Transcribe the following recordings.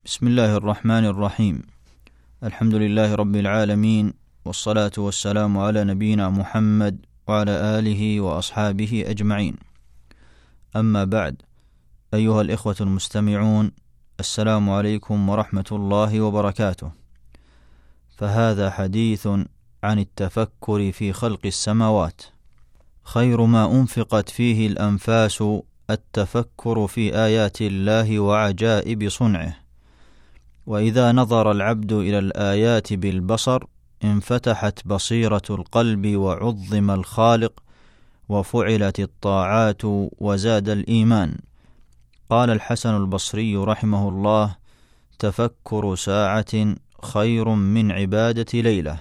بسم الله الرحمن الرحيم. الحمد لله رب العالمين، والصلاة والسلام على نبينا محمد وعلى آله وأصحابه أجمعين. أما بعد، أيها الإخوة المستمعون، السلام عليكم ورحمة الله وبركاته. فهذا حديث عن التفكر في خلق السماوات. خير ما أنفقت فيه الأنفاس التفكر في آيات الله وعجائب صنعه. وإذا نظر العبد إلى الآيات بالبصر انفتحت بصيرة القلب وعظم الخالق وفعلت الطاعات وزاد الإيمان. قال الحسن البصري رحمه الله: تفكر ساعة خير من عبادة ليلة.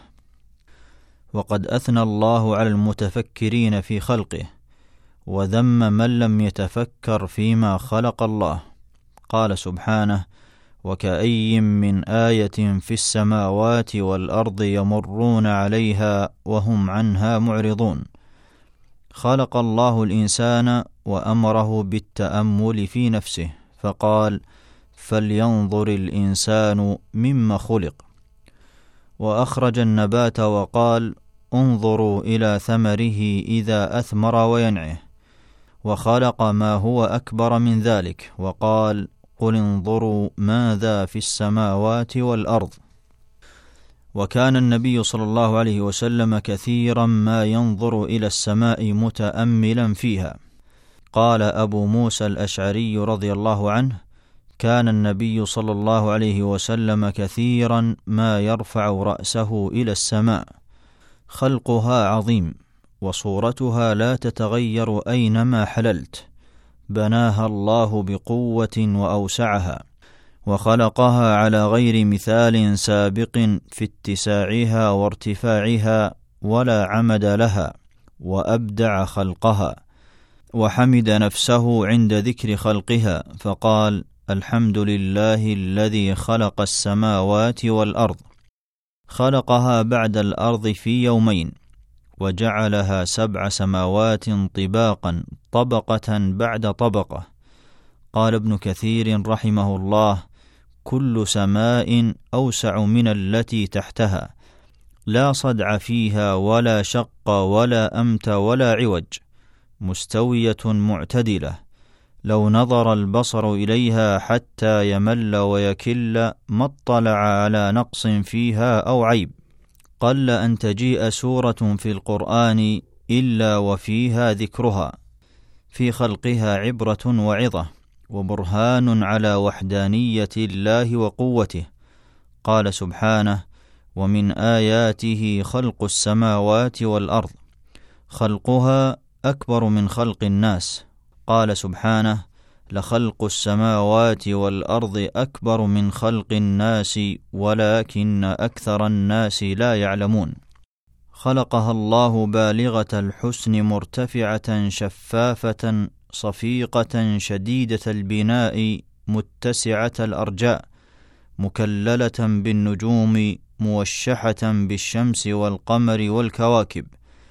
وقد أثنى الله على المتفكرين في خلقه، وذم من لم يتفكر فيما خلق الله. قال سبحانه: وكأي من آية في السماوات والأرض يمرون عليها وهم عنها معرضون. خلق الله الإنسان وأمره بالتأمل في نفسه، فقال: فلينظر الإنسان مما خلق. وأخرج النبات وقال: انظروا إلى ثمره إذا أثمر وينعه. وخلق ما هو أكبر من ذلك وقال: قل انظروا ماذا في السماوات والأرض. وكان النبي صلى الله عليه وسلم كثيرا ما ينظر إلى السماء متأملا فيها. قال أبو موسى الأشعري رضي الله عنه: كان النبي صلى الله عليه وسلم كثيرا ما يرفع رأسه إلى السماء. خلقها عظيم، وصورتها لا تتغير أينما حللت. بناها الله بقوة وأوسعها، وخلقها على غير مثال سابق في اتساعها وارتفاعها، ولا عمد لها، وأبدع خلقها. وحمد نفسه عند ذكر خلقها فقال: الحمد لله الذي خلق السماوات والأرض. خلقها بعد الأرض في يومين، وجعلها 7 سماوات طباقا، طبقة بعد طبقة. قال ابن كثير رحمه الله: كل سماء أوسع من التي تحتها، لا صدع فيها ولا شق ولا أمت ولا عوج، مستوية معتدلة. لو نظر البصر إليها حتى يمل ويكل ما اطلع على نقص فيها أو عيب. قل أن تجيء سورة في القرآن إلا وفيها ذكرها. في خلقها عبرة وعظة وبرهان على وحدانية الله وقوته. قال سبحانه: ومن آياته خلق السماوات والأرض. خلقها أكبر من خلق الناس. قال سبحانه: لخلق السماوات والأرض أكبر من خلق الناس ولكن أكثر الناس لا يعلمون. خلقها الله بالغة الحسن، مرتفعة شفافة صفيقة شديدة البناء متسعة الأرجاء، مكللة بالنجوم موشحة بالشمس والقمر والكواكب.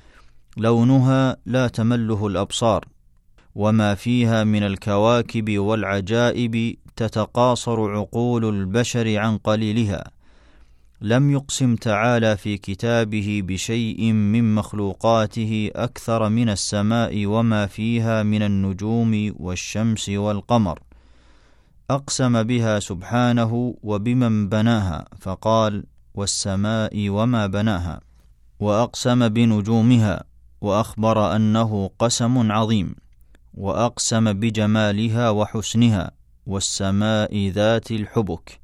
لونها لا تمله الأبصار، وما فيها من الكواكب والعجائب تتقاصر عقول البشر عن قليلها. لم يقسم تعالى في كتابه بشيء من مخلوقاته أكثر من السماء وما فيها من النجوم والشمس والقمر. أقسم بها سبحانه وبمن بناها فقال: والسماء وما بناها. وأقسم بنجومها وأخبر أنه قسم عظيم. وأقسم بجمالها وحسنها والسماء ذات الحبك.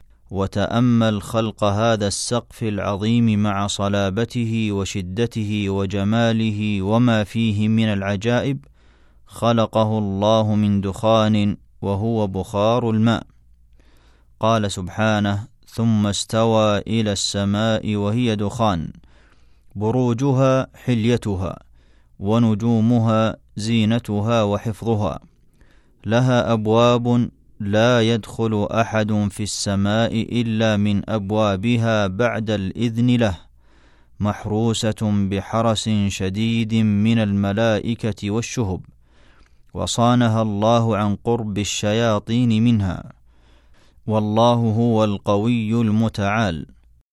وتأمل خلق هذا السقف العظيم مع صلابته وشدته وجماله وما فيه من العجائب. خلقه الله من دخان وهو بخار الماء. قال سبحانه: ثم استوى إلى السماء وهي دخان، بروجها حليتها، ونجومها زينتها وحفظها. لها أبواب لا يدخل أحد في السماء إلا من أبوابها بعد الإذن له، محروسة بحرس شديد من الملائكة والشهب. وصانها الله عن قرب الشياطين منها. والله هو القوي المتعال.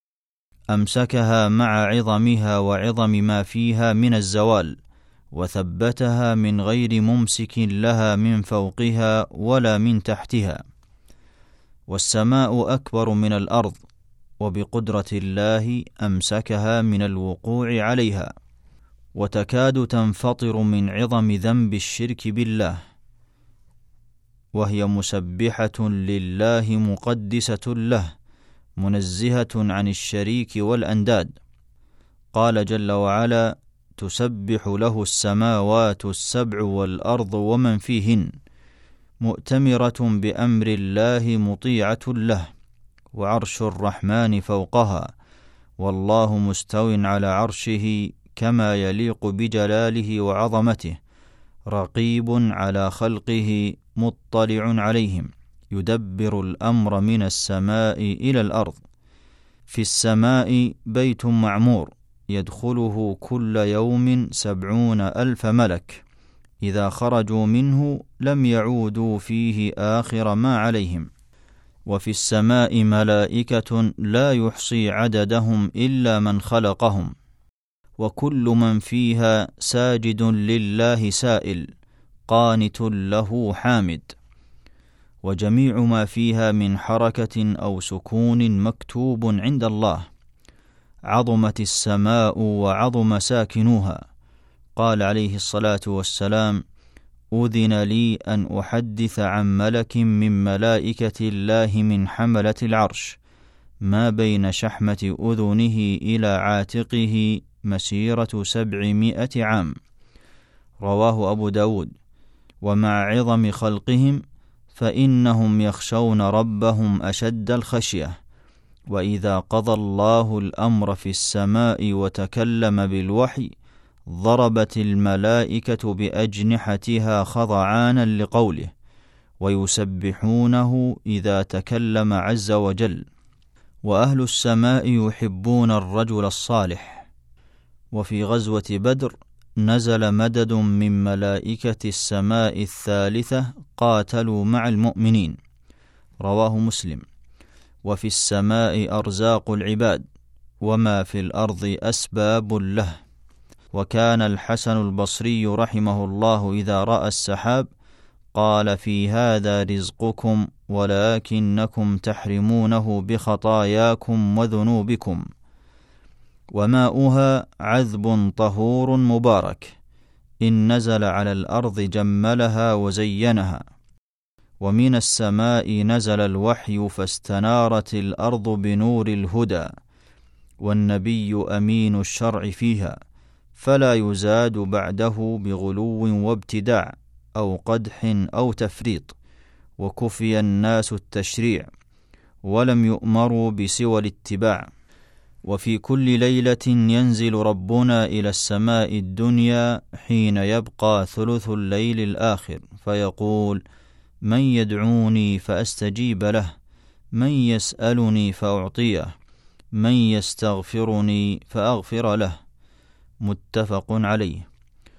أمسكها مع عظمها وعظم ما فيها من الزوال، وثبتها من غير ممسك لها من فوقها ولا من تحتها. والسماء أكبر من الأرض، وبقدرة الله أمسكها من الوقوع عليها، وتكاد تنفطر من عظم ذنب الشرك بالله، وهي مسبحة لله مقدسة له، منزهة عن الشريك والأنداد. قال جل وعلا: تسبح له السماوات السبع والأرض ومن فيهن، مؤتمرة بأمر الله مطيعة له، وعرش الرحمن فوقها، والله مستو على عرشه كما يليق بجلاله وعظمته، رقيب على خلقه مطلع عليهم، يدبر الأمر من السماء إلى الأرض. في السماء بيت معمور يدخله كل يوم 70,000 ملك، إذا خرجوا منه لم يعودوا فيه آخر ما عليهم. وفي السماء ملائكة لا يحصي عددهم إلا من خلقهم، وكل من فيها ساجد لله سائل، قانت له حامد. وجميع ما فيها من حركة أو سكون مكتوب عند الله. عظمت السماء وعظم ساكنوها. قال عليه الصلاة والسلام: أذن لي أن أحدث عن ملك من ملائكة الله من حملة العرش، ما بين شحمة أذنه إلى عاتقه مسيرة 700 عام. رواه أبو داود. ومع عظم خلقهم فإنهم يخشون ربهم أشد الخشية. وإذا قضى الله الأمر في السماء وتكلم بالوحي، ضربت الملائكة بأجنحتها خضعانا لقوله، ويسبحونه إذا تكلم عز وجل. وأهل السماء يحبون الرجل الصالح. وفي غزوة بدر نزل مدد من ملائكة السماء الثالثة قاتلوا مع المؤمنين. رواه مسلم. وفي السماء أرزاق العباد، وما في الأرض أسباب له. وكان الحسن البصري رحمه الله إذا رأى السحاب قال: في هذا رزقكم، ولكنكم تحرمونه بخطاياكم وذنوبكم. وماؤها عذب طهور مبارك، إن نزل على الأرض جملها وزينها. ومن السماء نزل الوحي فاستنارت الأرض بنور الهدى، والنبي أمين الشرع فيها، فلا يزاد بعده بغلو وابتداع أو قدح أو تفريط. وكفي الناس التشريع، ولم يؤمروا بسوى الاتباع. وفي كل ليلة ينزل ربنا إلى السماء الدنيا حين يبقى ثلث الليل الآخر، فيقول: من يدعوني فأستجيب له، من يسألني فأعطيه، من يستغفرني فأغفر له. متفق عليه.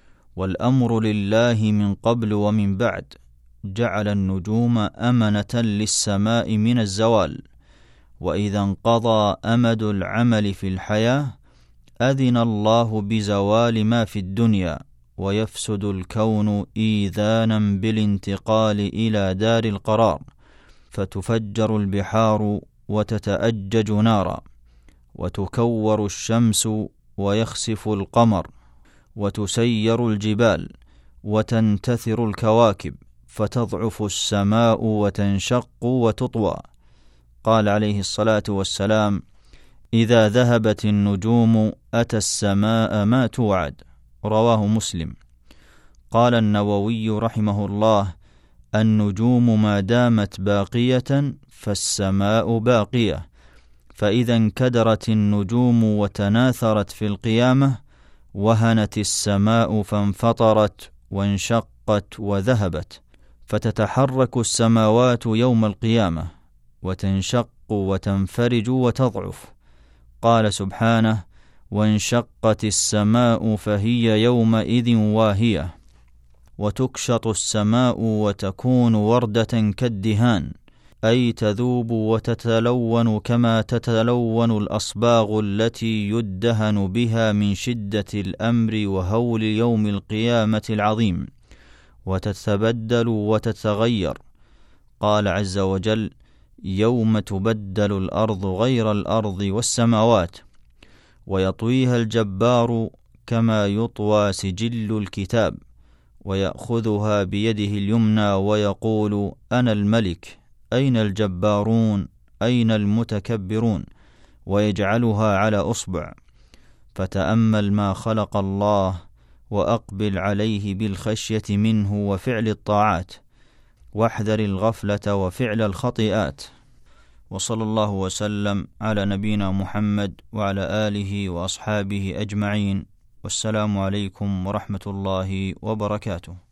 والأمر لله من قبل ومن بعد. جعل النجوم أمنة للسماء من الزوال، وإذا انقضى أمد العمل في الحياة أذن الله بزوال ما في الدنيا، ويفسد الكون إيذانا بالانتقال إلى دار القرار، فتفجر البحار وتتأجج نارا، وتكور الشمس ويخسف القمر، وتسير الجبال، وتنتثر الكواكب، فتضعف السماء وتنشق وتطوى. قال عليه الصلاة والسلام: إذا ذهبت النجوم أتى السماء ما توعد. رواه مسلم. قال النووي رحمه الله: النجوم ما دامت باقية فالسماء باقية، فإذا انكدرت النجوم وتناثرت في القيامة وهنت السماء فانفطرت وانشقت وذهبت، فتتحرك السماوات يوم القيامة وتنشق وتنفرج وتضعف. قال سبحانه: وانشقت السماء فهي يومئذ واهية. وتكشط السماء وتكون وردة كالدهان، أي تذوب وتتلون كما تتلون الأصباغ التي يدهن بها من شدة الأمر وهول يوم القيامة العظيم، وتتبدل وتتغير. قال عز وجل: يوم تبدل الأرض غير الأرض والسماوات. ويطويها الجبار كما يطوى سجل الكتاب، ويأخذها بيده اليمنى ويقول: أنا الملك، أين الجبارون، أين المتكبرون، ويجعلها على أصبع. فتأمل ما خلق الله، وأقبل عليه بالخشية منه وفعل الطاعات، واحذر الغفلة وفعل الخطيئات. وصلى الله وسلم على نبينا محمد وعلى آله وأصحابه أجمعين، والسلام عليكم ورحمة الله وبركاته.